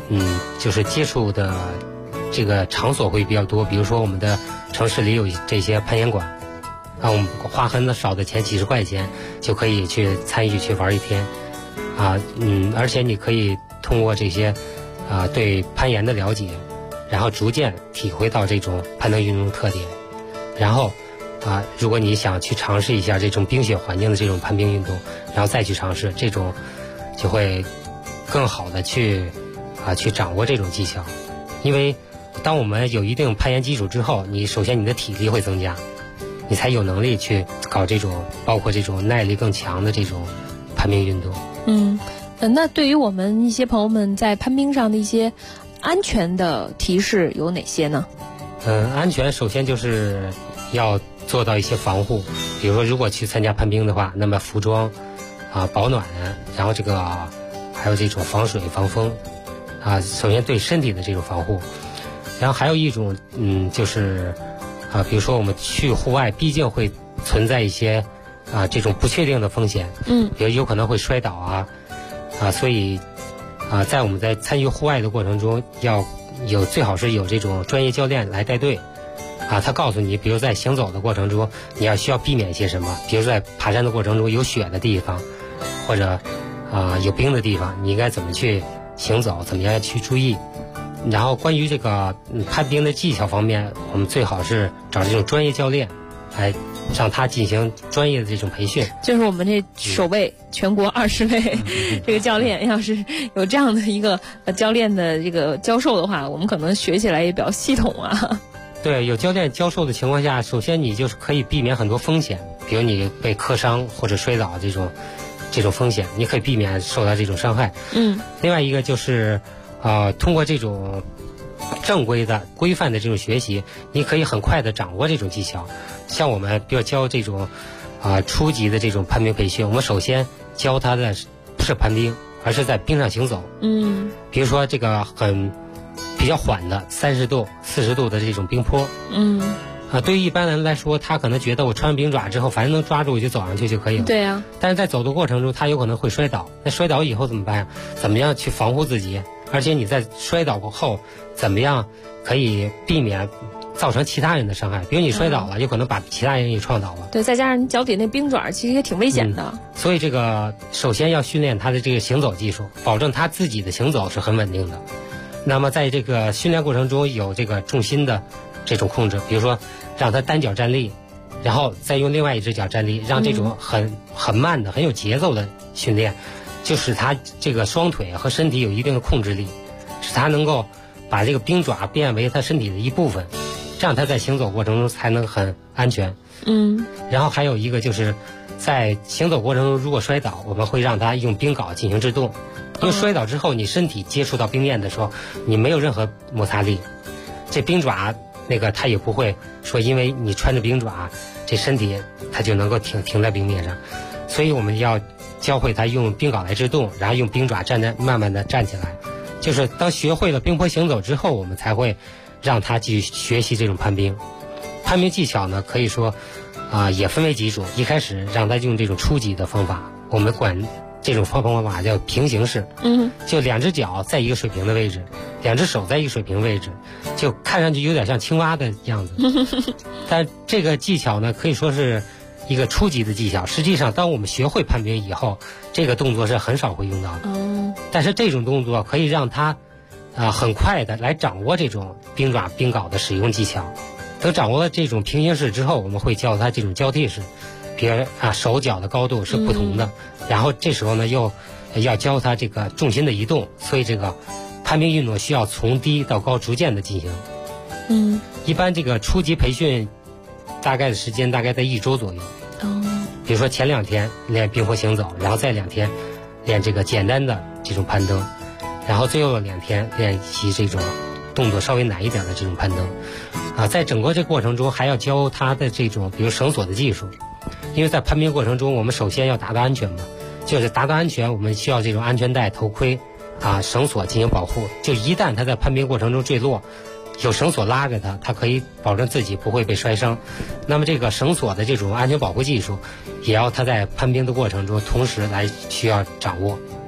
就是接触的这个场所会比较多，比如说我们的城市里有这些攀岩馆，我们花很少的钱，几十块钱就可以去参与去玩一天，而且你可以通过这些对攀岩的了解，然后逐渐体会到这种攀登运动的特点，然后如果你想去尝试一下这种冰雪环境的这种攀冰运动，然后再去尝试这种，就会更好的去掌握这种技巧。因为当我们有一定攀岩基础之后，你首先你的体力会增加，你才有能力去搞这种包括这种耐力更强的这种攀冰运动。 那对于我们一些朋友们在攀冰上的一些安全的提示有哪些呢？ 安全首先就是要做到一些防护，比如说如果去参加攀冰的话，那么服装保暖，然后这个还有这种防水防风首先对身体的这种防护，然后还有一种就是比如说我们去户外毕竟会存在一些这种不确定的风险，比如有可能会摔倒所以在我们在参与户外的过程中，最好是有这种专业教练来带队他告诉你，比如在行走的过程中你需要避免一些什么，比如在爬山的过程中有雪的地方或者有冰的地方，你应该怎么去行走，怎么样去注意。然后关于这个攀冰的技巧方面，我们最好是找这种专业教练来让他进行专业的这种培训。 就是我们这首位全国20位这个教练，要是有这样的一个教练的这个教授的话，我们可能学起来也比较系统对，有教练教授的情况下，首先你就是可以避免很多风险，比如你被磕伤或者摔倒这种风险，你可以避免受到这种伤害。另外一个就是通过这种正规的规范的这种学习，你可以很快的掌握这种技巧。像我们比如教这种初级的这种攀冰培训，我们首先教他的不是攀冰，而是在冰上行走。比如说这个比较缓的30度、40度的这种冰坡。对于一般人来说，他可能觉得我穿冰爪之后，反正能抓住我就走上去就可以了。 对啊。 但是在走的过程中，他有可能会摔倒。那摔倒以后怎么办呀？怎么样去防护自己？而且你在摔倒过后，怎么样可以避免造成其他人的伤害？比如你摔倒了，有可能把其他人也撞倒了。 对，再加上你脚底那冰爪，其实也挺危险的。 所以这个首先要训练他的这个行走技术，保证他自己的行走是很稳定的。那么在这个训练过程中有这个重心的这种控制，比如说让他单脚站立，然后再用另外一只脚站立，让这种很慢的很有节奏的训练，就使他这个双腿和身体有一定的控制力，使他能够把这个冰爪变为他身体的一部分，这样他在行走过程中才能很安全。然后还有一个就是在行走过程中如果摔倒，我们会让他用冰镐进行制动，因为摔倒之后你身体接触到冰面的时候，你没有任何摩擦力，这冰爪它也不会说因为你穿着冰爪，这身体它就能够停在冰面上。所以我们要教会他用冰镐来制动，然后用冰爪慢慢的站起来。就是当学会了冰坡行走之后，我们才会让他去学习这种攀冰。攀冰技巧呢，可以说也分为几种。一开始让他用这种初级的方法，我们管这种方法叫平行式。就2只脚在一个水平的位置，2只手在一个水平位置，就看上去有点像青蛙的样子。但这个技巧呢，可以说是一个初级的技巧。实际上当我们学会攀冰以后，这个动作是很少会用到的。但是这种动作可以让他很快的来掌握这种冰爪冰镐的使用技巧。等掌握了这种平行式之后，我们会教他这种交替式，比如手脚的高度是不同的。然后这时候呢又要教他这个重心的移动，所以这个攀冰运动需要从低到高逐渐的进行。一般这个初级培训大概的时间大概在1周左右。比如说前2天练冰坡行走，然后再2天练这个简单的这种攀登，然后最后2天练习这种动作稍微难一点的这种攀登。在整个这过程中还要教他的这种比如绳索的技术，因为在攀冰过程中我们首先要达到安全嘛，就是达到安全我们需要这种安全带、头盔绳索进行保护。就一旦他在攀冰过程中坠落，有绳索拉着他可以保证自己不会被摔伤。那么这个绳索的这种安全保护技术也要他在攀冰的过程中同时来需要掌握。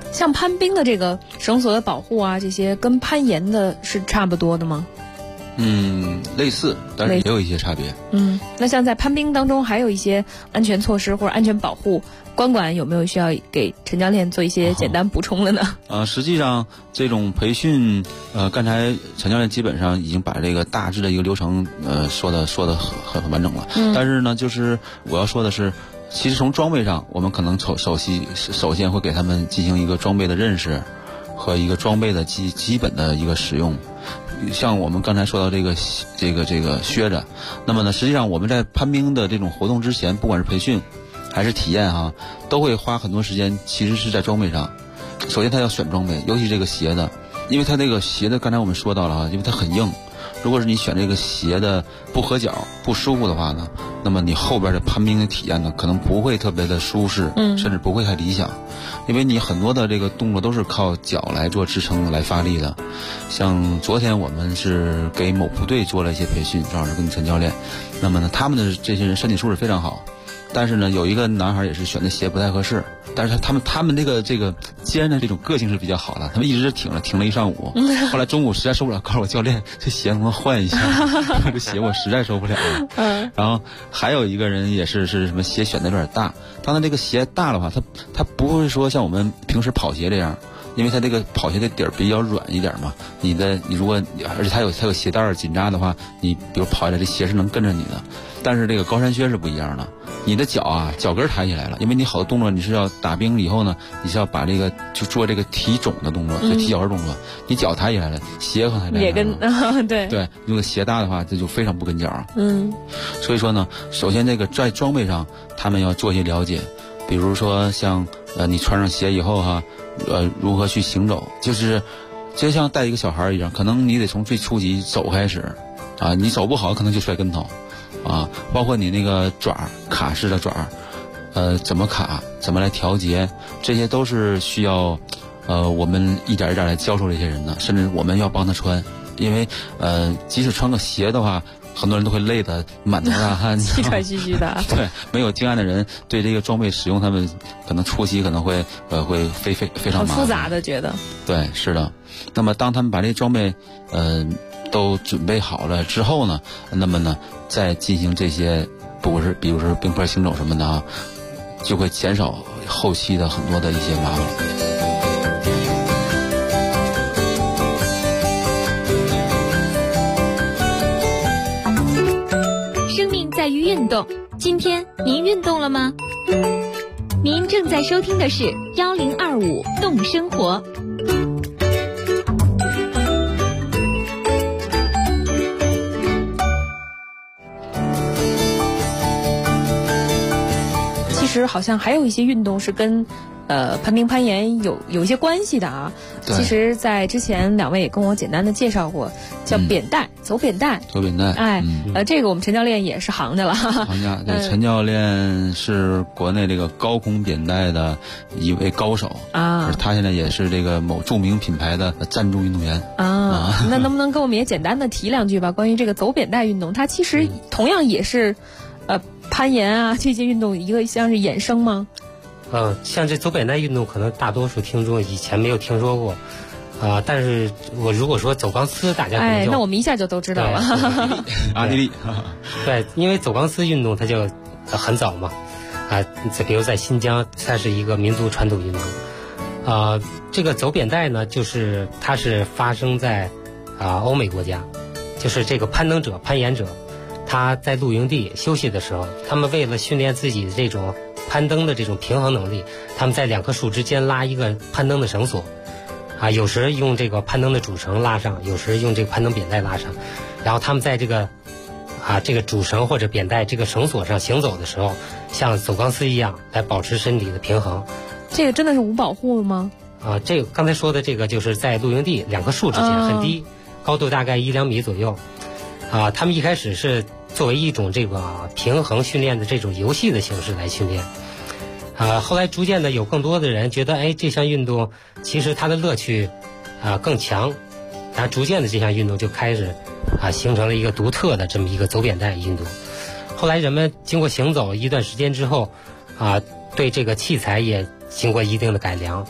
像攀冰的这个绳索的保护啊，这些跟攀岩的是差不多的吗？ 类似，但是也有一些差别。 那像在攀冰当中，还有一些安全措施或者安全保护，关管有没有需要给陈教练做一些简单补充的呢？ 实际上这种培训，刚才陈教练基本上已经把这个大致的一个流程，说的很完整了。但是呢，就是我要说的是，其实从装备上，我们可能首先会给他们进行一个装备的认识和一个装备的基本的一个使用。像我们刚才说到这个靴子，那么呢，实际上我们在攀冰的这种活动之前，不管是培训还是体验哈，都会花很多时间，其实是在装备上。首先他要选装备，尤其这个鞋子，因为它这个鞋子刚才我们说到了哈，因为它很硬，如果是你选这个鞋的不合脚不舒服的话呢，那么你后边的攀冰的体验呢，可能不会特别的舒适，甚至不会太理想，因为你很多的这个动作都是靠脚来做支撑来发力的。像昨天我们是给某部队做了一些培训，正好是跟陈教练，那么呢，他们的这些人身体素质非常好，但是呢，有一个男孩也是选的鞋不太合适，但是他们这个既然的这种个性是比较好的，他们一直挺了一上午，后来中午实在受不了，告诉我教练这鞋能不能换一下，这鞋我实在受不了了。然后还有一个人也是什么鞋选的有点大，当他这个鞋大的话，他不会说像我们平时跑鞋这样。因为它这个跑鞋的底儿比较软一点嘛，你如果而且它有鞋带紧扎的话，你比如跑下来这鞋是能跟着你的。但是这个高山靴是不一样的，你的脚跟抬起来了，因为你好多动作你是要打冰以后呢，你是要把这个就做这个提踵的动作，就提脚跟动作，你脚抬起来了，鞋和抬起来了， 也跟对， 如果鞋大的话，这就非常不跟脚。所以说呢，首先这个在装备上，他们要做一些了解，比如说像你穿上鞋以后哈。如何去行走，就像带一个小孩一样，可能你得从最初级走开始，你走不好可能就摔跟头，包括你那个卡式的爪，怎么卡，怎么来调节，这些都是需要我们一点一点来教授这些人的，甚至我们要帮他穿，因为即使穿个鞋的话。很多人都会累得满头大汗， 气喘吁吁的。 对，没有经验的人对这个装备使用，他们可能初期可能会非常麻烦， 很复杂的觉得。 对，是的。那么当他们把这些装备都准备好了之后呢，那么呢再进行这些，比如说冰坡行走什么的啊，就会减少后期的很多的一些麻烦。 在于运动，今天您运动了吗？您正在收听的是1025动生活。 其实好像还有一些运动是跟攀冰攀岩有一些关系的啊。其实在之前两位也跟我简单的介绍过，叫扁带，走扁带。哎，这个我们陈教练也是行家了。 行家，对，陈教练是国内这个高空扁带的一位高手啊，他现在也是这个某著名品牌的赞助运动员啊。那能不能跟我们也简单的提两句吧？关于这个走扁带运动，它其实同样也是攀岩啊这些运动一个像是衍生吗？ 像这走扁带运动，可能大多数听众以前没有听说过，但是我如果说走钢丝，大家可能那我们一下就都知道了。 阿迪力， 对，因为走钢丝运动它就很早嘛，比如在新疆，它是一个民族传统运动。这个走扁带呢，就是它是发生在欧美国家，就是这个攀岩者，他在露营地休息的时候，他们为了训练自己的这种攀登的这种平衡能力，他们在两棵树之间拉一个攀登的绳索，有时用这个攀登的主绳拉上，有时用这个攀登扁带拉上，然后他们在这个主绳或者扁带这个绳索上行走的时候，像走钢丝一样来保持身体的平衡。 这个真的是无保护吗？ 这个刚才说的这个就是在露营地两棵树之间，很低，高度大概1-2米左右。他们一开始是作为一种这个平衡训练的这种游戏的形式来训练，后来逐渐的有更多的人觉得，这项运动其实它的乐趣更强，然后逐渐的这项运动就开始形成了一个独特的这么一个走扁带运动。后来人们经过行走一段时间之后，对这个器材也经过一定的改良，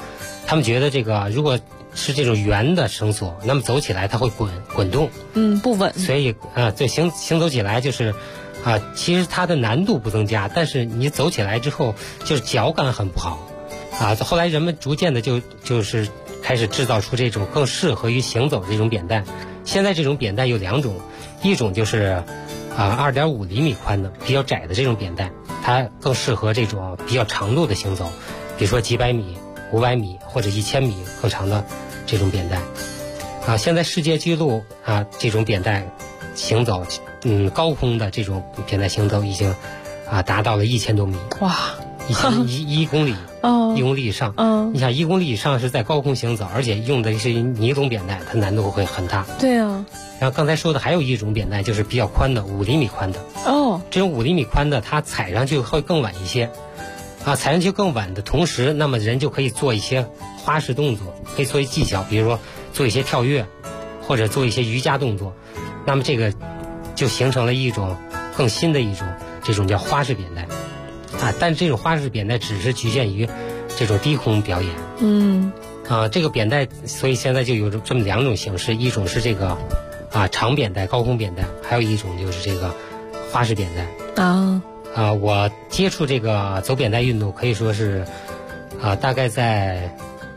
他们觉得这个如果是这种圆的绳索，那么走起来它会滚动， 不稳。 所以对行走起来就是其实它的难度不增加，但是你走起来之后就是脚感很不好后来人们逐渐的就是开始制造出这种更适合于行走的这种扁担。现在这种扁担有2种，一种就是2.5厘米宽的比较窄的这种扁担，它更适合这种比较长路的行走，比如说几百米、500米或者1000米更长的这种扁担现在世界纪录这种扁担行走高空的这种扁担行走已经达到了1000多米。 哇 ！1公里1公里以上你想1公里以上是在高空行走，而且用的是尼龙扁担，它难度会很大。 对啊。 然后刚才说的还有一种扁担，就是比较宽的5厘米宽的这种5厘米宽的，它踩上去会更稳一些踩上去更稳的同时，那么人就可以做一些花式动作，可以做一些技巧，比如说做一些跳跃或者做一些瑜伽动作，那么这个就形成了一种更新的一种这种叫花式扁担但这种花式扁担只是局限于这种低空表演这个扁担所以现在就有这么2种形式，一种是这个长扁担高空扁担，还有一种就是这个花式扁担我接触这个走扁担运动可以说是大概在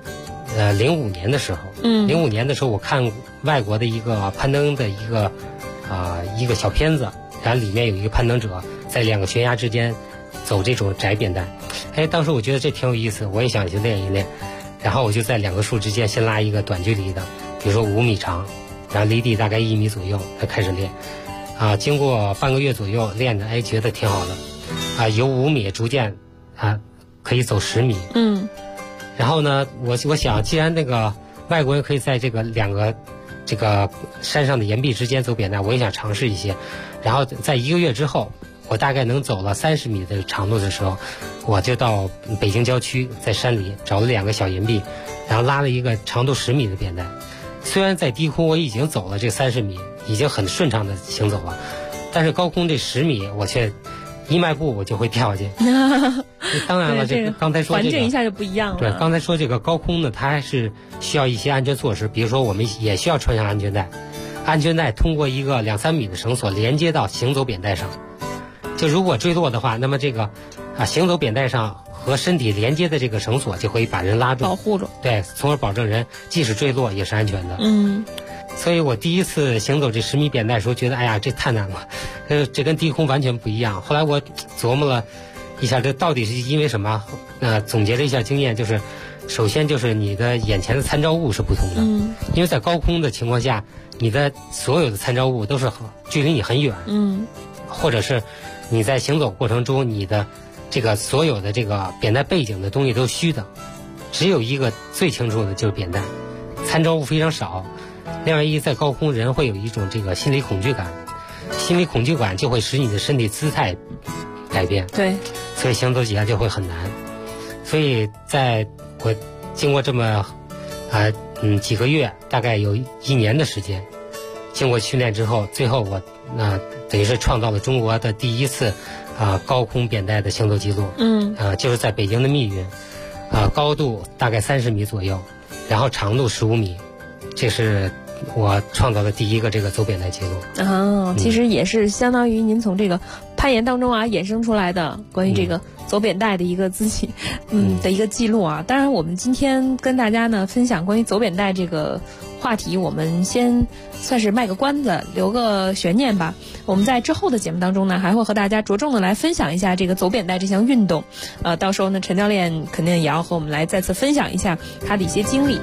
05年的时候05年的时候我看外国的一个攀登的一个小片子，然后里面有一个攀登者在2个悬崖之间走这种窄扁担，当时我觉得这挺有意思，我也想去练一练，然后我就在2个树之间先拉一个短距离的，比如说5米长，然后离地大概1米左右才开始练经过半个月左右练着觉得挺好的由5米逐渐可以走10米然后呢我想既然那个外国人可以在这个2个这个山上的岩壁之间走扁担，我也想尝试一些，然后在1个月之后我大概能走了30米的长度的时候，我就到北京郊区，在山里找了2个小岩壁，然后拉了一个长度10米的扁担。虽然在低空我已经走了这30米，已经很顺畅的行走了，但是高空这10米我却一迈步我就会掉下去当然了这个刚才说环境一下就不一样了。 对，刚才说这个高空呢，它还是需要一些安全措施，比如说我们也需要穿上安全带，安全带通过一个2-3米的绳索连接到行走扁担上，就如果坠落的话，那么这个行走扁担上和身体连接的这个绳索就可以把人拉住， 保护住， 对，从而保证人即使坠落也是安全的。所以我第一次行走这10米扁担的时候，觉得这太难了，这跟低空完全不一样。后来我琢磨了一下，这到底是因为什么？总结了一下经验，就是首先就是你的眼前的参照物是不同的，因为在高空的情况下，你的所有的参照物都是距离你很远，或者是你在行走过程中，你的这个所有的这个扁担背景的东西都是虚的，只有一个最清楚的就是扁担，参照物非常少。另外在高空人会有一种这个心理恐惧感，心理恐惧感就会使你的身体姿态改变， 对， 所以行走起来就会很难。所以在我经过这么几个月，大概有1年的时间，经过训练之后，最后我等于是创造了中国的第一次高空扁担的行走记录，就是在北京的密云，高度大概30米左右，然后长度15米，这是我创造的第一个这个走扁担记录。 其实也是相当于您从这个攀岩当中衍生出来的关于这个走扁担的一个自己的一个记录当然我们今天跟大家呢分享关于走扁担这个话题，我们先算是卖个关子，留个悬念吧。我们在之后的节目当中呢，还会和大家着重的来分享一下这个走扁担这项运动。到时候呢，陈教练肯定也要和我们来再次分享一下他的一些经历。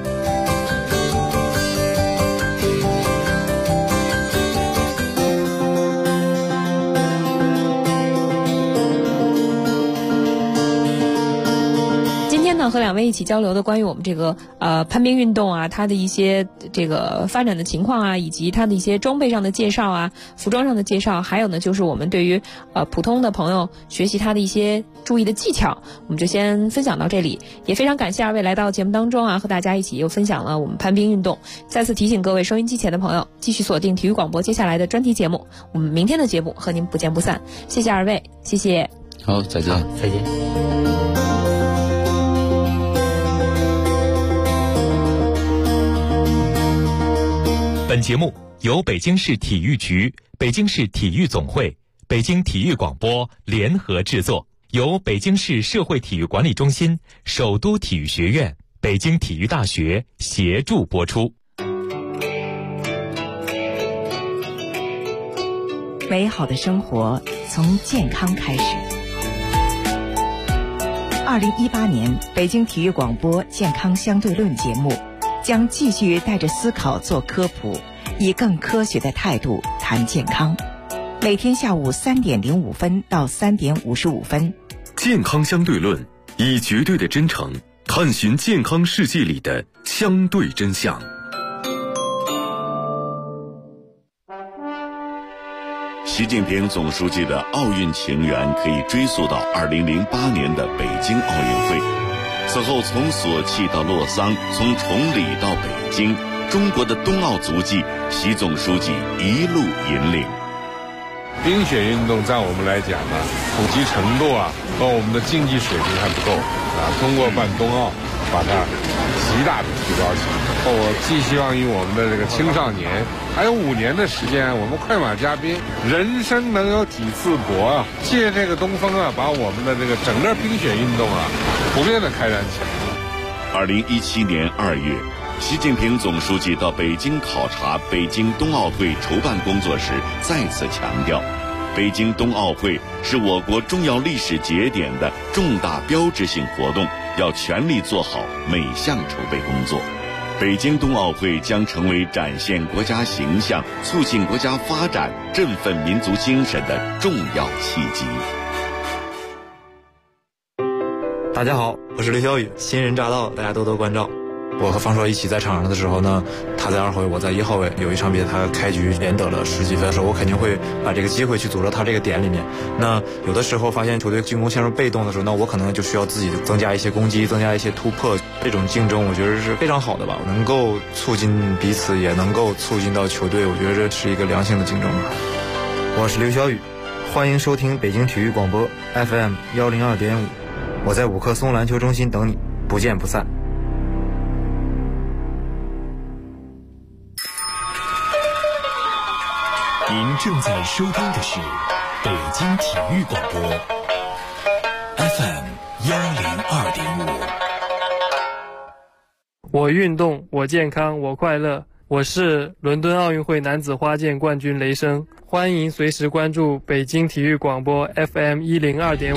和2位一起交流的关于我们这个攀冰运动它的一些这个发展的情况以及它的一些装备上的介绍服装上的介绍，还有呢就是我们对于普通的朋友学习它的一些注意的技巧，我们就先分享到这里。也非常感谢2位来到节目当中和大家一起又分享了我们攀冰运动。再次提醒各位收音机前的朋友，继续锁定体育广播接下来的专题节目，我们明天的节目和您不见不散。谢谢2位，谢谢。 好，再见。 再见。 本节目由北京市体育局、北京市体育总会、北京体育广播联合制作，由北京市社会体育管理中心、首都体育学院、北京体育大学协助播出。 美好的生活从健康开始。2018年北京体育广播健康相对论节目将继续带着思考做科普，以更科学的态度谈健康。每天下午3点05分到3点55分。 健康相对论，以绝对的真诚探寻健康世界里的相对真相。习近平总书记的奥运情缘可以追溯到2008年的北京奥运会。此后从索契到洛桑，从崇礼到北京，中国的冬奥足迹，习总书记一路引领。 冰雪运动在我们来讲呢，普及程度和我们的竞技水平还不够通过办冬奥把它极大的提高起来。我寄希望于我们的这个青少年，还有5年的时间，我们快马加鞭，人生能有几次搏借这个东风把我们的这个整个冰雪运动普遍的开展起来。 2017年2月，习近平总书记到北京考察北京冬奥会筹办工作时，再次强调，北京冬奥会是我国重要历史节点的重大标志性活动，要全力做好每项筹备工作。北京冬奥会将成为展现国家形象、促进国家发展、振奋民族精神的重要契机。 大家好，我是刘晓宇，新人乍到，大家多多关照。我和方硕一起在场上的时候呢，他在2号位，我在1号位。有一场比赛他开局连得了10几分的时候，我肯定会把这个机会去组织他这个点里面。那有的时候发现球队进攻陷入被动的时候，那我可能就需要自己增加一些攻击，增加一些突破。这种竞争我觉得是非常好的吧，能够促进彼此，也能够促进到球队，我觉得这是一个良性的竞争吧。 我是刘晓宇，欢迎收听北京体育广播 FM 102.5，我在5棵松篮球中心等你，不见不散。 您正在收听的是北京体育广播 FM 102.5。 我运动，我健康，我快乐。我是伦敦奥运会男子花剑冠军雷声，欢迎随时关注北京体育广播 FM 102.5。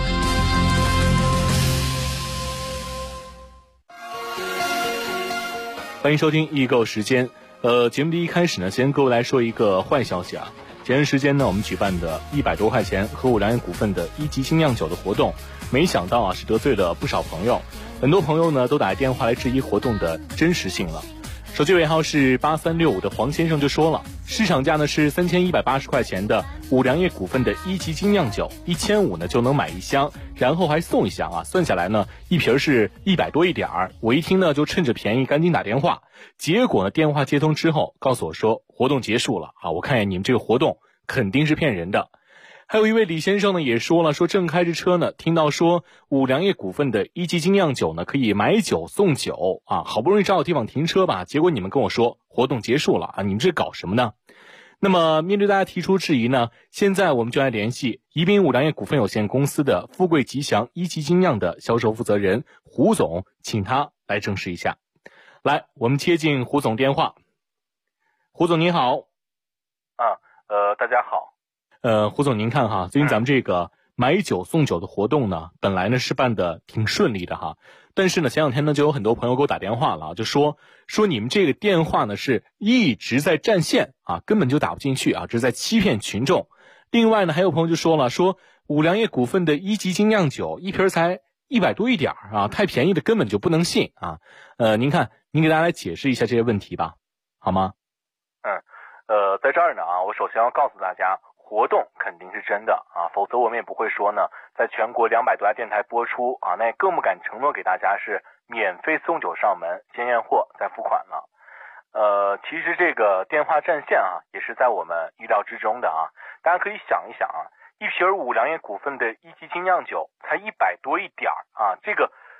欢迎收听易购时间。节目的一开始呢，先跟各位来说一个坏消息啊。前段时间呢，我们举办的100多块钱和五粮液股份的1级精酿酒的活动，没想到是得罪了不少朋友。很多朋友呢都打电话来质疑活动的真实性了。手机尾号是8365的黄先生就说了，市场价呢是3180块钱的五粮液股份的1级精酿酒，1500呢就能买1箱，然后还送1箱算下来呢一瓶是100多一点儿。我一听呢就趁着便宜赶紧打电话，结果呢电话接通之后告诉我说活动结束了我看见你们这个活动肯定是骗人的。还有一位李先生呢也说了，说正开着车呢，听到说五粮液股份的1级精酿酒呢可以买酒送酒好不容易找到地方停车吧，结果你们跟我说活动结束了你们这搞什么呢？那么面对大家提出质疑呢，现在我们就来联系宜宾五粮液股份有限公司的富贵吉祥1级精酿的销售负责人胡总，请他来证实一下。来，我们接进胡总电话。胡总您好。 大家好。 胡总您看最近咱们这个买酒送酒的活动呢，本来呢是办的挺顺利的但是呢前2天呢就有很多朋友给我打电话了就说你们这个电话呢是一直在占线根本就打不进去这是在欺骗群众。另外呢还有朋友就说了，说五粮液股份的1级精酿酒一瓶才100多一点太便宜的根本就不能信您看您给大家来解释一下这些问题吧，好吗？ 在这儿呢我首先要告诉大家，活动肯定是真的否则我们也不会说呢在全国200多家电台播出那也更不敢承诺给大家是免费送酒上门，先验货再付款了。其实这个电话占线也是在我们意料之中的大家可以想一想一瓶五粮液股份的1级精酿酒才100多一点这个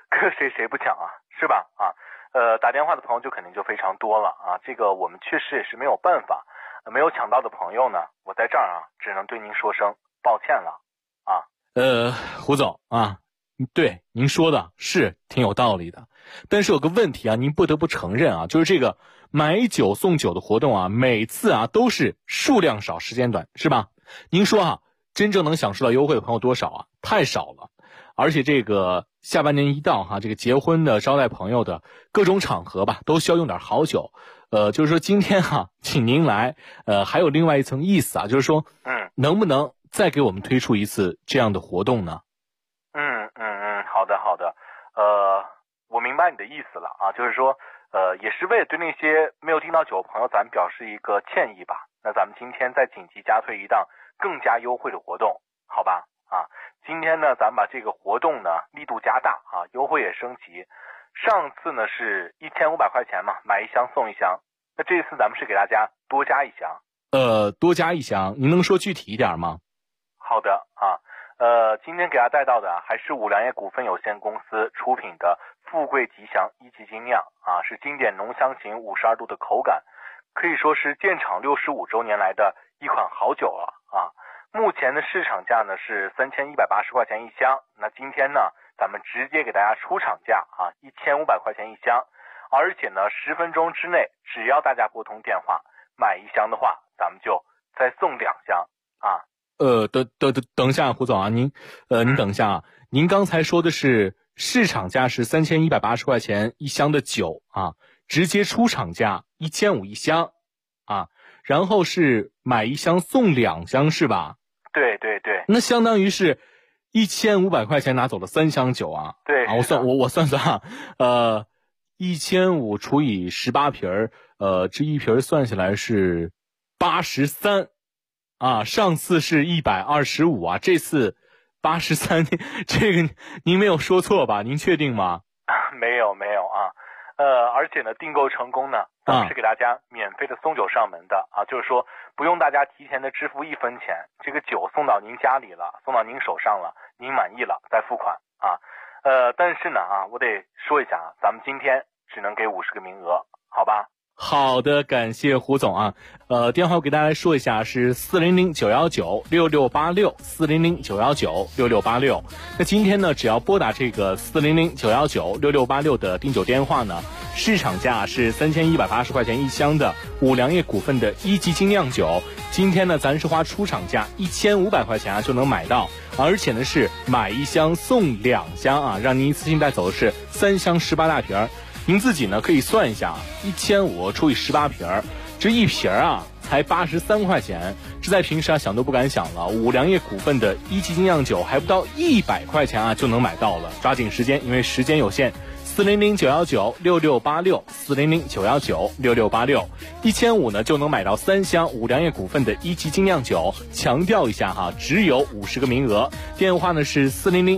搁谁不抢啊，是吧？啊，打电话的朋友就肯定就非常多了啊，这个我们确实也是没有办法，没有抢到的朋友呢，我在这儿啊，只能对您说声抱歉了啊。 胡总啊，对您说的是挺有道理的，但是有个问题啊，您不得不承认啊，就是这个买酒送酒的活动啊，每次啊都是数量少时间短，是吧？您说啊，真正能享受到优惠的朋友多少啊？太少了。而且这个下半年一到哈，这个结婚的、招待朋友的各种场合吧，都需要用点好酒。就是说今天哈，请您来，还有另外一层意思啊，就是说，能不能再给我们推出一次这样的活动呢？ 好的，我明白你的意思了啊，就是说，也是为了对那些没有订到酒的朋友，咱们表示一个歉意吧。那咱们今天再紧急加推一档更加优惠的活动，好吧？啊，今天呢，咱们把这个活动呢力度加大啊，优惠也升级。上次呢是1500块钱嘛，买一箱送一箱。那这次咱们是给大家多加一箱。 多加一箱，您能说具体一点吗？ 好的啊，今天给大家带到的还是五粮液股份有限公司出品的富贵吉祥一级精酿啊，是经典浓香型52度的口感，可以说是建厂65周年来的一款好酒了啊。目前的市场价呢是3180块钱一箱，那今天呢咱们直接给大家出厂价啊，1500块钱一箱，而且呢10分钟之内，只要大家拨通电话买一箱的话，咱们就再送2箱啊。 等一下，胡总啊，您等一下啊，您刚才说的是市场价是3180块钱一箱的酒啊，直接出厂价1500一箱啊，然后是买一箱送2箱是吧？ 对， 那相当于是1500块钱拿走了3箱酒啊。 对啊，我算算啊，1500除以18瓶这一瓶算下来是83啊，上次是125啊，这次83，这个您没有说错吧？您确定吗？ 没有啊，而且呢，订购成功呢，咱们是给大家免费的送酒上门的啊，就是说不用大家提前的支付1分钱，这个酒送到您家里了，送到您手上了，您满意了再付款啊。但是呢啊，我得说一下啊，咱们今天只能给50个名额，好吧？ 好的，感谢胡总啊。电话我给大家来说一下，是400-919-6686，400-919-6686。那今天呢，只要拨打这个400-919-6686的订酒电话呢，市场价是3180块钱一箱的五粮液股份的一级精酿酒，今天呢，咱是花出厂价1500块钱啊就能买到，而且呢是买一箱送2箱啊，让您一次性带走的是3箱18大瓶。您自己呢可以算一下，1500除以18瓶，这一瓶啊才83块钱，这在平时啊想都不敢想了。五粮液股份的一级精酿酒还不到100块钱啊就能买到了，抓紧时间，因为时间有限。400-919-6686，400-919-6686，1500呢就能买到3箱五粮液股份的一级精酿酒。强调一下哈，只有50个名额。电话呢是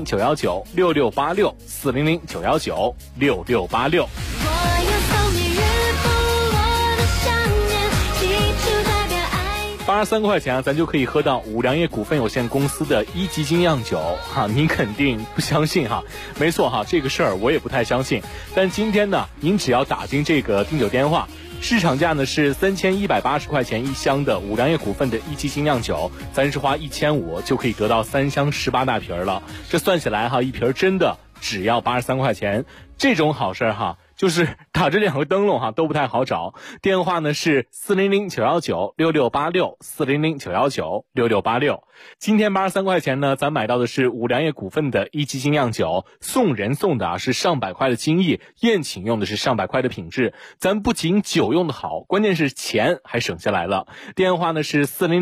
400-919-6686，400-919-6686。83块钱啊，咱就可以喝到五粮液股份有限公司的一级精酿酒哈，您肯定不相信哈？没错哈，这个事儿我也不太相信。但今天呢，您只要打进这个订酒电话，市场价呢是3180块钱一箱的五粮液股份的一级精酿酒，咱是花1500就可以得到3箱18大瓶了。这算起来哈，一瓶真的只要83块钱，这种好事哈。就是打这2个灯笼哈都不太好找，电话呢是400-919-6686，400-919-6686。今天83块钱呢，咱买到的是五粮液股份的一级精酿酒，送人送的啊是上百块的精益，宴请用的是上百块的品质。咱不仅酒用的好，关键是钱还省下来了。电话呢是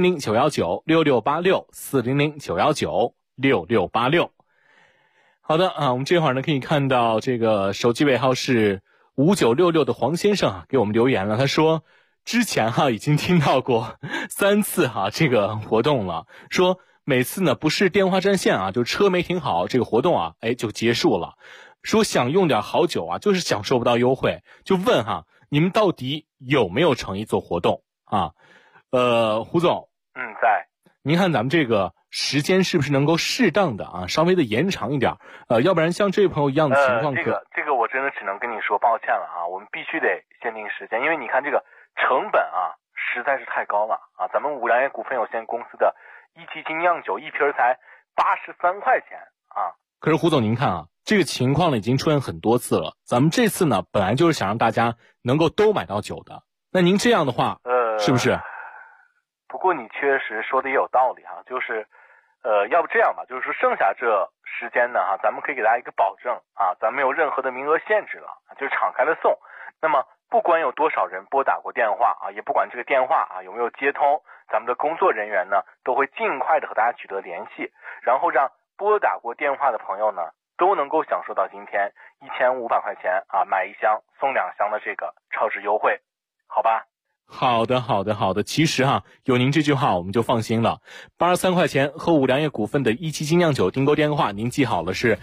400-919-6686，400-919-6686。好的啊，我们这会儿呢可以看到这个手机尾号是5966的黄先生啊给我们留言了，他说之前已经听到过3次这个活动了，说每次呢不是电话占线就车没停好，这个活动就结束了，说想用点好酒就是享受不到优惠，就问你们到底有没有诚意做活动啊？胡总， 在您看咱们这个时间是不是能够适当的啊，稍微的延长一点？要不然像这位朋友一样的情况， 这个我真的只能跟你说抱歉了啊，我们必须得限定时间，因为你看这个成本啊实在是太高了啊，咱们五粮液股份有限公司的一级精酿酒一瓶才83块钱啊。 可是胡总您看啊，这个情况呢已经出现很多次了，咱们这次呢本来就是想让大家能够都买到酒的，那您这样的话是不是？ 不过你确实说的也有道理哈，就是要不这样吧，就是说剩下这时间呢哈，咱们可以给大家一个保证啊，咱们没有任何的名额限制了，就是敞开了送。那么不管有多少人拨打过电话啊，也不管这个电话啊有没有接通，咱们的工作人员呢都会尽快的和大家取得联系，然后让拨打过电话的朋友呢都能够享受到今天1500块钱啊买1箱送2箱的这个超值优惠，好吧？ 好的。其实哈，有您这句话我们就放心了。83块钱和五粮液股份的一期精酿酒订购电话，您记好了是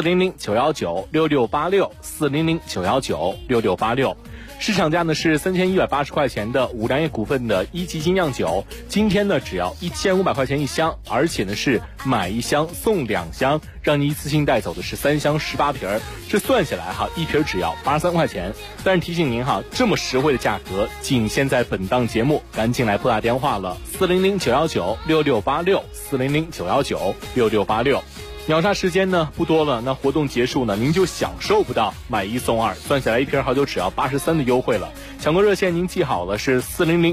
400-919-6686，400-919-6686。市场价呢是3180块钱的五粮液股份的一级精酿酒，今天呢只要1500块钱1箱，而且呢是买1箱送2箱，让你一次性带走的是3箱18瓶，这算下来哈，一瓶只要83块钱。但是提醒您哈，这么实惠的价格仅限在本档节目，赶紧来拨打电话了，400-919-6686，400-919-6686。秒杀时间呢不多了，那活动结束呢，您就享受不到买1送2，算下来一瓶好酒只要83的优惠了。抢购热线您记好了是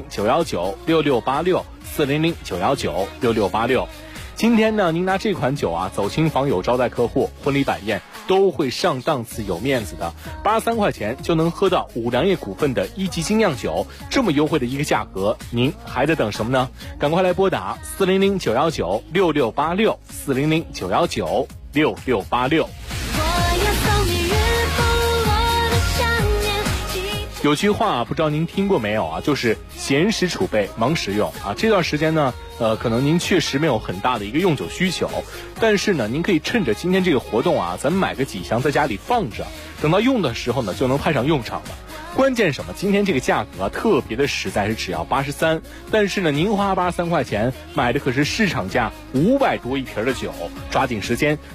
400-919-6686，400-919-6686。今天呢，您拿这款酒啊走亲访友、招待客户、婚礼摆宴都会上档次、有面子的。83块钱就能喝到五粮液股份的一级精酿酒，这么优惠的一个价格，您还得等什么呢？赶快来拨打400-919-6686，400-919-6686。有句话不知道您听过没有啊，就是闲时储备，忙时用啊。这段时间呢，可能您确实没有很大的一个用酒需求，但是呢，您可以趁着今天这个活动啊，咱们买个几箱在家里放着，等到用的时候呢，就能派上用场了。关键什么？今天这个价格啊，特别的实在，是只要83，但是呢，您花83块钱买的可是市场价500多一瓶的酒，抓紧时间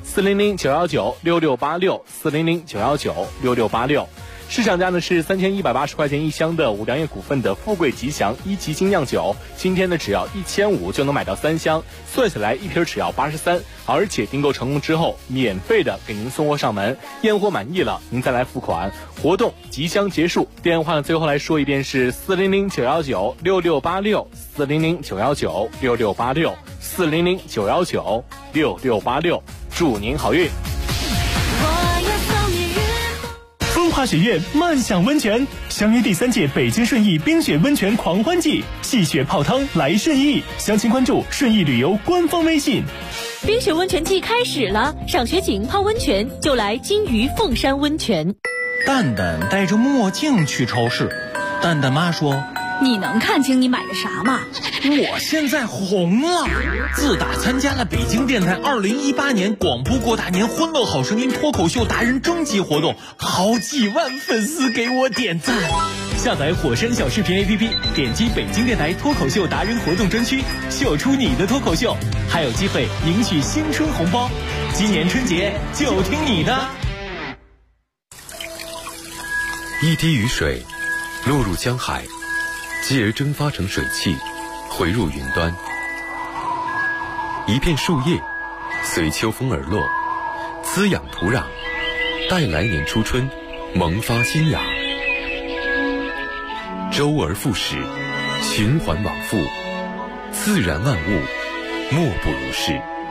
，400-919-6686，400-919-6686。市场价呢是3180块钱1箱的五粮液股份的富贵吉祥一级精酿酒，今天呢只要1500就能买到3箱，算下来一瓶只要83，而且订购成功之后免费的给您送货上门，验货满意了您再来付款，活动即将结束。电话呢最后来说一遍是400-919-6686，400-919-6686，400-919-6686，祝您好运。 风华雪苑漫享温泉，相约第3届北京顺义冰雪温泉狂欢季，戏雪泡汤来顺义，详情关注顺义旅游官方微信。 冰雪温泉季开始了，赏雪景泡温泉就来金鱼凤山温泉。 蛋蛋戴着墨镜去超市，蛋蛋妈说：“ 你能看清你买的啥吗？ 我现在红了，自打参加了北京电台2018年广播过大年欢乐好声音脱口秀达人征集活动，好几万粉丝给我点赞。 下载火山小视频 APP， 点击北京电台脱口秀达人活动专区，秀出你的脱口秀，还有机会赢取新春红包。今年春节就听你的。 一滴雨水落入江海，继而蒸发成水汽，回入云端。一片树叶随秋风而落，滋养土壤，待来年初春萌发新芽。周而复始，循环往复，自然万物莫不如是。